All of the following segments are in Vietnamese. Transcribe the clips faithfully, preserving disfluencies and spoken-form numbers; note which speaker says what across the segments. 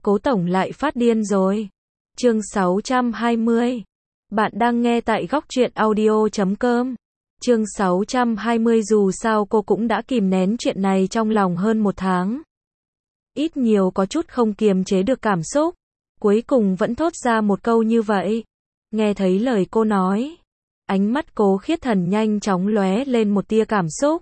Speaker 1: Cố tổng lại phát điên rồi. Chương sáu trăm hai mươi. Bạn đang nghe tại góc truyện audio chấm com. Chương sáu trăm hai mươi dù sao cô cũng đã kìm nén chuyện này trong lòng hơn một tháng. Ít nhiều có chút không kiềm chế được cảm xúc. Cuối cùng vẫn thốt ra một câu như vậy. Nghe thấy lời cô nói. Ánh mắt Cố Khiết Thần nhanh chóng lóe lên một tia cảm xúc.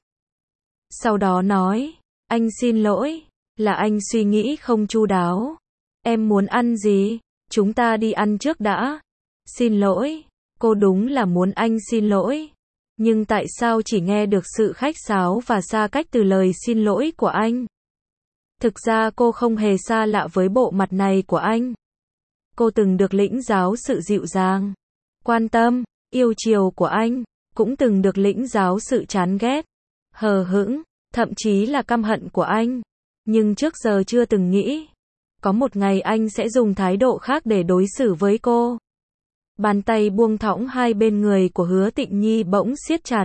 Speaker 1: Sau đó nói. Anh xin lỗi. Là anh suy nghĩ không chu đáo. Em muốn ăn gì? Chúng ta đi ăn trước đã. Xin lỗi. Cô đúng là muốn anh xin lỗi. Nhưng tại sao chỉ nghe được sự khách sáo và xa cách từ lời xin lỗi của anh? Thực ra cô không hề xa lạ với bộ mặt này của anh. Cô từng được lĩnh giáo sự dịu dàng, quan tâm, yêu chiều của anh. Cũng từng được lĩnh giáo sự chán ghét, hờ hững, thậm chí là căm hận của anh. Nhưng trước giờ chưa từng nghĩ có một ngày anh sẽ dùng thái độ khác để đối xử với cô. Bàn tay buông thõng hai bên người của Hứa Tịnh Nhi bỗng siết chặt.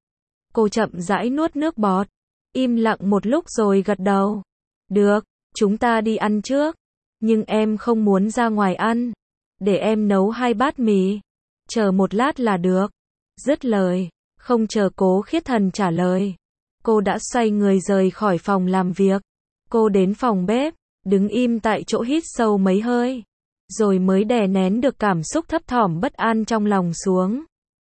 Speaker 1: Cô chậm rãi nuốt nước bọt, im lặng một lúc rồi gật đầu. Được, chúng ta đi ăn trước. Nhưng em không muốn ra ngoài ăn. Để em nấu hai bát mì. Chờ một lát là được. Dứt lời, không chờ Cố Khiết Thần trả lời. Cô đã xoay người rời khỏi phòng làm việc. Cô đến phòng bếp, đứng im tại chỗ hít sâu mấy hơi. Rồi mới đè nén được cảm xúc thấp thỏm bất an trong lòng xuống.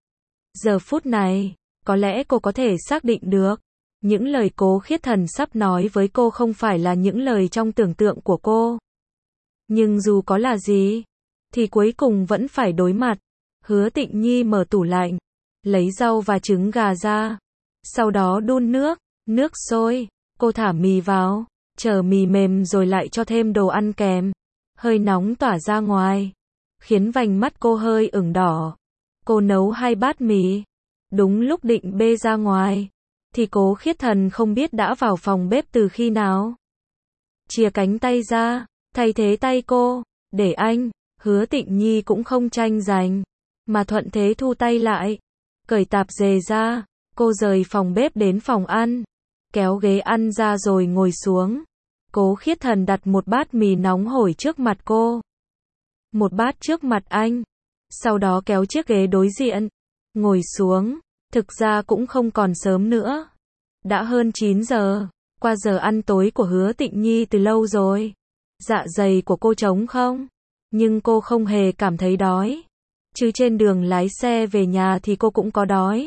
Speaker 1: Giờ phút này, có lẽ cô có thể xác định được. Những lời Cố Khiết Thần sắp nói với cô không phải là những lời trong tưởng tượng của cô. Nhưng dù có là gì, thì cuối cùng vẫn phải đối mặt. Hứa Tịnh Nhi mở tủ lạnh, lấy rau và trứng gà ra. Sau đó đun nước, nước sôi, cô thả mì vào, chờ mì mềm rồi lại cho thêm đồ ăn kèm. Hơi nóng tỏa ra ngoài, khiến vành mắt cô hơi ửng đỏ. Cô nấu hai bát mì. Đúng lúc định bê ra ngoài, thì Cố Khiết Thần không biết đã vào phòng bếp từ khi nào. Chìa cánh tay ra, thay thế tay cô, để anh. Hứa Tịnh Nhi cũng không tranh giành, mà thuận thế thu tay lại. Cởi tạp dề ra, cô rời phòng bếp đến phòng ăn. Kéo ghế ăn ra rồi ngồi xuống. Cố Khiết Thần đặt một bát mì nóng hổi trước mặt cô. Một bát trước mặt anh. Sau đó kéo chiếc ghế đối diện. Ngồi xuống. Thực ra cũng không còn sớm nữa. Đã hơn chín giờ. Qua giờ ăn tối của Hứa Tịnh Nhi từ lâu rồi. Dạ dày của cô trống không? Nhưng cô không hề cảm thấy đói. Chứ trên đường lái xe về nhà thì cô cũng có đói.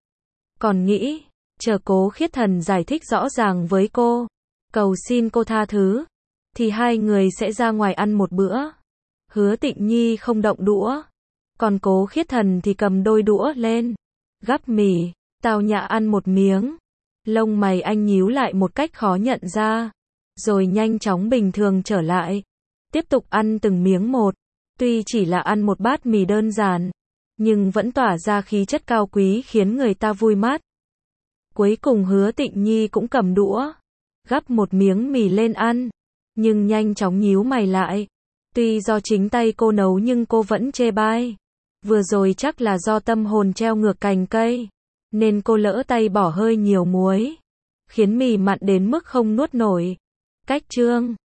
Speaker 1: Còn nghĩ, chờ Cố Khiết Thần giải thích rõ ràng với cô, cầu xin cô tha thứ, thì hai người sẽ ra ngoài ăn một bữa. Hứa Tịnh Nhi không động đũa, còn Cố Khiết Thần thì cầm đôi đũa lên, gắp mì, tao nhã ăn một miếng. Lông mày anh nhíu lại một cách khó nhận ra, rồi nhanh chóng bình thường trở lại. Tiếp tục ăn từng miếng một. Tuy chỉ là ăn một bát mì đơn giản, nhưng vẫn tỏa ra khí chất cao quý khiến người ta vui mắt. Cuối cùng Hứa Tịnh Nhi cũng cầm đũa, gắp một miếng mì lên ăn, nhưng nhanh chóng nhíu mày lại. Tuy do chính tay cô nấu nhưng cô vẫn chê bai. Vừa rồi chắc là do tâm hồn treo ngược cành cây, nên cô lỡ tay bỏ hơi nhiều muối, khiến mì mặn đến mức không nuốt nổi. Cách chương